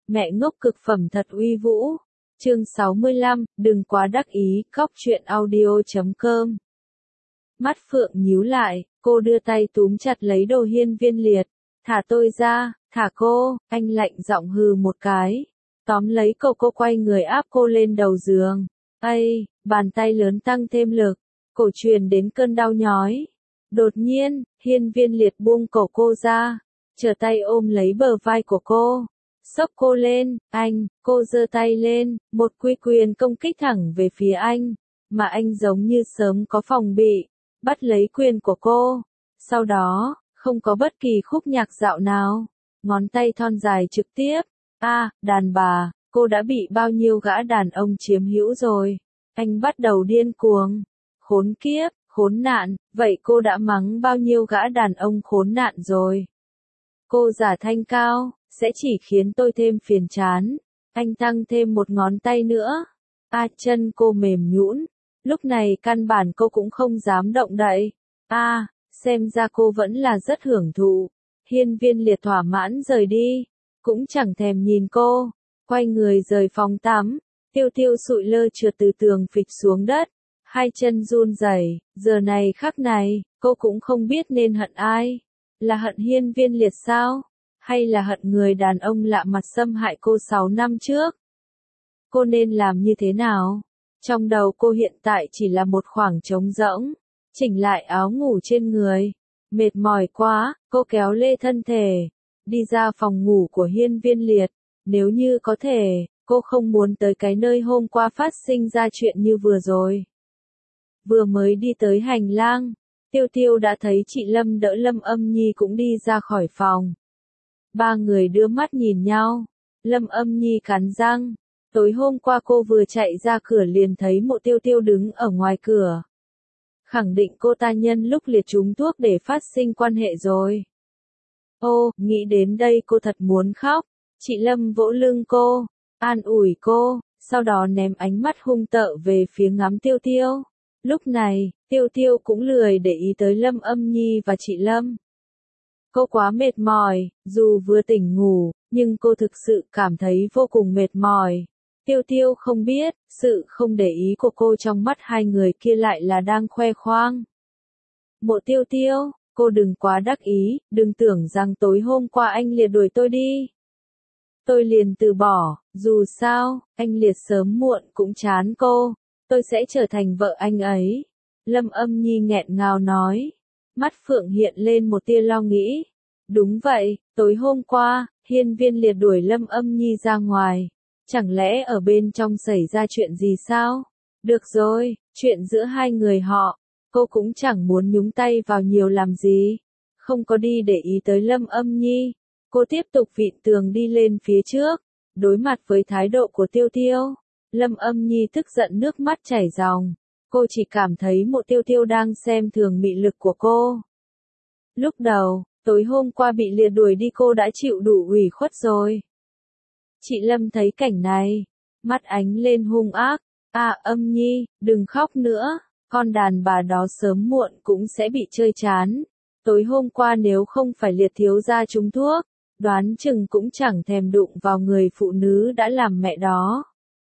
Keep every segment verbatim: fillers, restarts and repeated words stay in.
Mẹ ngốc cực phẩm thật uy vũ. Chương sáu mươi lăm, đừng quá đắc ý, cóc truyện audio chấm com. Mắt Phượng nhíu lại, cô đưa tay túm chặt lấy đồ Hiên Viên Liệt. Thả tôi ra, thả cô, anh lạnh giọng hừ một cái. Tóm lấy cậu, cô quay người áp cô lên đầu giường. Ây, bàn tay lớn tăng thêm lực, cổ truyền đến cơn đau nhói. Đột nhiên, Hiên Viên Liệt buông cổ cô ra, trở tay ôm lấy bờ vai của cô. Xốc cô lên, anh, cô giơ tay lên, một quy quyền công kích thẳng về phía anh, mà anh giống như sớm có phòng bị, bắt lấy quyền của cô. Sau đó, không có bất kỳ khúc nhạc dạo nào, ngón tay thon dài trực tiếp. A, à, đàn bà, cô đã bị bao nhiêu gã đàn ông chiếm hữu rồi. Anh bắt đầu điên cuồng. Khốn kiếp, khốn nạn, vậy cô đã mắng bao nhiêu gã đàn ông khốn nạn rồi? Cô giả thanh cao, sẽ chỉ khiến tôi thêm phiền chán. Anh tăng thêm một ngón tay nữa. A, à, chân cô mềm nhũn. Lúc này căn bản cô cũng không dám động đậy. A, à, xem ra cô vẫn là rất hưởng thụ. Hiên Viên Liệt thỏa mãn rời đi, cũng chẳng thèm nhìn cô, quay người rời phòng tắm. Tiêu Tiêu sụi lơ trượt từ tường phịch xuống đất, hai chân run rẩy. Giờ này khắc này, cô cũng không biết nên hận ai. Là hận Hiên Viên Liệt sao? Hay là hận người đàn ông lạ mặt xâm hại cô sáu năm trước? Cô nên làm như thế nào? Trong đầu cô hiện tại chỉ là một khoảng trống rỗng. Chỉnh lại áo ngủ trên người. Mệt mỏi quá, cô kéo lê thân thể, đi ra phòng ngủ của Hiên Viên Liệt. Nếu như có thể, cô không muốn tới cái nơi hôm qua phát sinh ra chuyện như vừa rồi. Vừa mới đi tới hành lang, Tiêu Tiêu đã thấy chị Lâm đỡ Lâm Âm Nhi cũng đi ra khỏi phòng. Ba người đưa mắt nhìn nhau. Lâm Âm Nhi cắn răng. Tối hôm qua cô vừa chạy ra cửa liền thấy Mộ Tiêu Tiêu đứng ở ngoài cửa. Khẳng định cô ta nhân lúc liệt trúng thuốc để phát sinh quan hệ rồi. Ô, nghĩ đến đây cô thật muốn khóc. Chị Lâm vỗ lưng cô, an ủi cô, sau đó ném ánh mắt hung tợn về phía ngắm Tiêu Tiêu. Lúc này, Tiêu Tiêu cũng lười để ý tới Lâm Âm Nhi và chị Lâm. Cô quá mệt mỏi, dù vừa tỉnh ngủ, nhưng cô thực sự cảm thấy vô cùng mệt mỏi. Tiêu Tiêu không biết, sự không để ý của cô trong mắt hai người kia lại là đang khoe khoang. Mộ Tiêu Tiêu, cô đừng quá đắc ý, đừng tưởng rằng tối hôm qua anh Liệt đuổi tôi đi. Tôi liền từ bỏ, dù sao, anh Liệt sớm muộn cũng chán cô, tôi sẽ trở thành vợ anh ấy. Lâm Âm Nhi nghẹn ngào nói, mắt Phượng hiện lên một tia lo nghĩ. Đúng vậy, tối hôm qua, Hiên Viên Liệt đuổi Lâm Âm Nhi ra ngoài. Chẳng lẽ ở bên trong xảy ra chuyện gì sao? Được rồi, chuyện giữa hai người họ, cô cũng chẳng muốn nhúng tay vào nhiều làm gì. Không có đi để ý tới Lâm Âm Nhi. Cô tiếp tục vịn tường đi lên phía trước, đối mặt với thái độ của Tiêu Tiêu. Lâm Âm Nhi tức giận nước mắt chảy ròng. Cô chỉ cảm thấy Mộ Tiêu Tiêu đang xem thường mị lực của cô. Lúc đầu, tối hôm qua bị Liệt đuổi đi cô đã chịu đủ ủy khuất rồi. Chị Lâm thấy cảnh này, mắt ánh lên hung ác. À, Âm Nhi, đừng khóc nữa, con đàn bà đó sớm muộn cũng sẽ bị chơi chán. Tối hôm qua nếu không phải Liệt thiếu gia trúng thuốc, đoán chừng cũng chẳng thèm đụng vào người phụ nữ đã làm mẹ đó.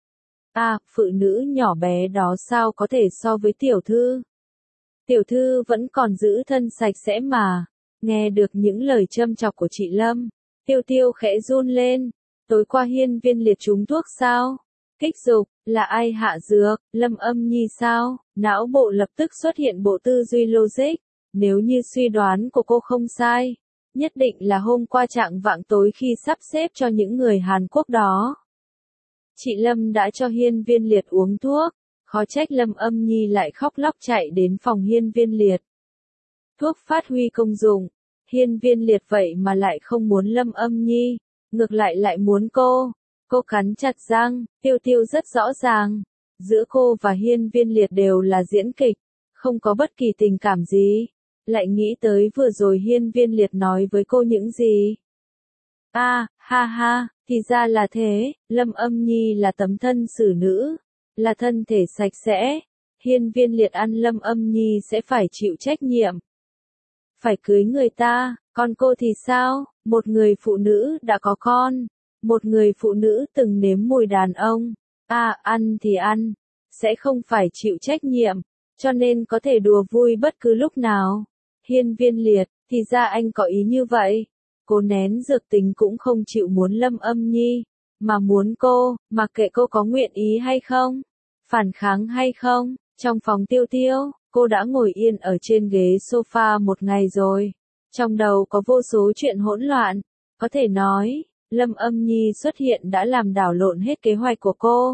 À, phụ nữ nhỏ bé đó sao có thể so với tiểu thư? Tiểu thư vẫn còn giữ thân sạch sẽ mà. Nghe được những lời châm chọc của chị Lâm, Tiêu Tiêu khẽ run lên. Tối qua Hiên Viên Liệt trúng thuốc sao? Kích dục, là ai hạ dược? Lâm Âm Nhi sao? Não bộ lập tức xuất hiện bộ tư duy logic. Nếu như suy đoán của cô không sai, nhất định là hôm qua trạng vạng tối khi sắp xếp cho những người Hàn Quốc đó. Chị Lâm đã cho Hiên Viên Liệt uống thuốc, khó trách Lâm Âm Nhi lại khóc lóc chạy đến phòng Hiên Viên Liệt. Thuốc phát huy công dụng, Hiên Viên Liệt vậy mà lại không muốn Lâm Âm Nhi, ngược lại lại muốn cô. Cô cắn chặt răng, Tiêu Tiêu rất rõ ràng, giữa cô và Hiên Viên Liệt đều là diễn kịch, không có bất kỳ tình cảm gì. Lại nghĩ tới vừa rồi Hiên Viên Liệt nói với cô những gì. A, à, ha ha, thì ra là thế, Lâm Âm Nhi là tấm thân xử nữ, là thân thể sạch sẽ. Hiên Viên Liệt ăn Lâm Âm Nhi sẽ phải chịu trách nhiệm. Phải cưới người ta, còn cô thì sao? Một người phụ nữ đã có con, Một người phụ nữ từng nếm mùi đàn ông, à, ăn thì ăn, sẽ không phải chịu trách nhiệm, cho nên có thể đùa vui bất cứ lúc nào. Hiên Viên Liệt, thì ra anh có ý như vậy. Cô nén dược tính cũng không chịu muốn Lâm Âm Nhi, mà muốn cô, mặc kệ cô có nguyện ý hay không, phản kháng hay không. Trong phòng Tiêu Tiêu, cô đã ngồi yên ở trên ghế sofa một ngày rồi. Trong đầu có vô số chuyện hỗn loạn, có thể nói, Lâm Âm Nhi xuất hiện đã làm đảo lộn hết kế hoạch của cô.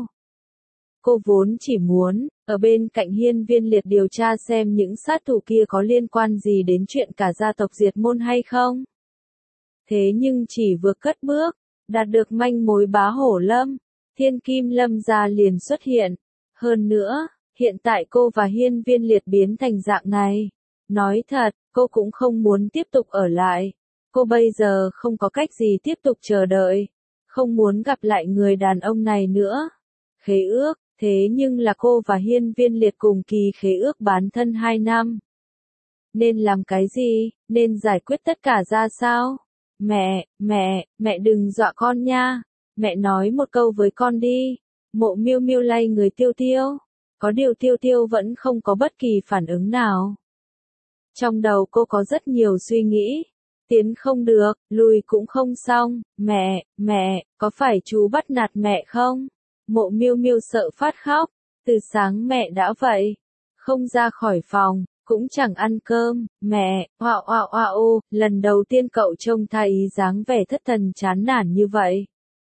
Cô vốn chỉ muốn, ở bên cạnh Hiên Viên Liệt điều tra xem những sát thủ kia có liên quan gì đến chuyện cả gia tộc diệt môn hay không. Thế nhưng chỉ vừa cất bước, đạt được manh mối Bá Hổ Lâm, Thiên Kim Lâm gia liền xuất hiện. Hơn nữa, hiện tại cô và Hiên Viên Liệt biến thành dạng này. Nói thật, cô cũng không muốn tiếp tục ở lại. Cô bây giờ không có cách gì tiếp tục chờ đợi. Không muốn gặp lại người đàn ông này nữa. Khế ước, thế nhưng là cô và Hiên Viên Liệt cùng kỳ khế ước bán thân hai năm. Nên làm cái gì, nên giải quyết tất cả ra sao? Mẹ, mẹ, mẹ đừng dọa con nha. Mẹ nói một câu với con đi. Mộ Miêu Miêu lay người Tiêu Tiêu. Có điều Tiêu Tiêu vẫn không có bất kỳ phản ứng nào. Trong đầu cô có rất nhiều suy nghĩ. Tiến không được, lùi cũng không xong. Mẹ, mẹ, có phải chú bắt nạt mẹ không? Mộ Miêu Miêu sợ phát khóc. Từ sáng mẹ đã vậy. Không ra khỏi phòng, cũng chẳng ăn cơm. Mẹ, oao oao oao, lần đầu tiên cậu trông thấy dáng vẻ thất thần chán nản như vậy.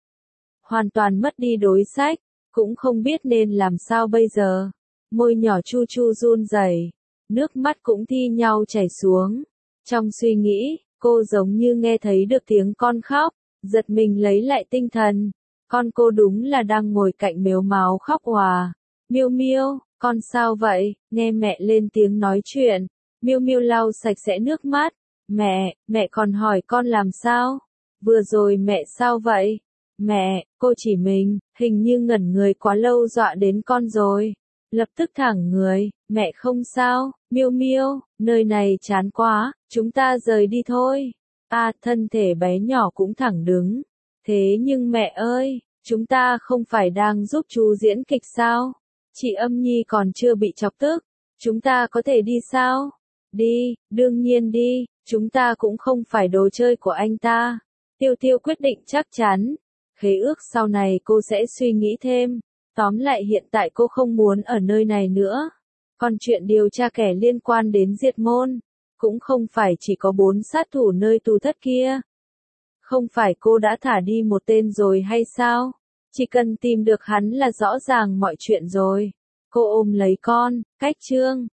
Hoàn toàn mất đi đối sách, cũng không biết nên làm sao bây giờ. Môi nhỏ chu chu run rẩy, nước mắt cũng thi nhau chảy xuống. Trong suy nghĩ, cô giống như nghe thấy được tiếng con khóc, giật mình lấy lại tinh thần. Con cô đúng là đang ngồi cạnh mếu máo khóc òa. Miêu Miêu, con sao vậy? Nghe mẹ lên tiếng nói chuyện. Miêu Miêu lau sạch sẽ nước mắt. Mẹ, mẹ còn hỏi con làm sao? Vừa rồi mẹ sao vậy? Mẹ, cô chỉ mình, hình như ngẩn người quá lâu dọa đến con rồi. Lập tức thẳng người, mẹ không sao, Miêu Miêu, nơi này chán quá, chúng ta rời đi thôi. À, thân thể bé nhỏ cũng thẳng đứng. Thế nhưng mẹ ơi, chúng ta không phải đang giúp chú diễn kịch sao? Chị Âm Nhi còn chưa bị chọc tức, chúng ta có thể đi sao? Đi, đương nhiên đi, chúng ta cũng không phải đồ chơi của anh ta. Tiêu Tiêu quyết định chắc chắn. Khế ước sau này cô sẽ suy nghĩ thêm. Tóm lại hiện tại cô không muốn ở nơi này nữa. Còn chuyện điều tra kẻ liên quan đến diệt môn, cũng không phải chỉ có bốn sát thủ nơi tù thất kia. Không phải cô đã thả đi một tên rồi hay sao? Chỉ cần tìm được hắn là rõ ràng mọi chuyện rồi. Cô ôm lấy con, cách chương.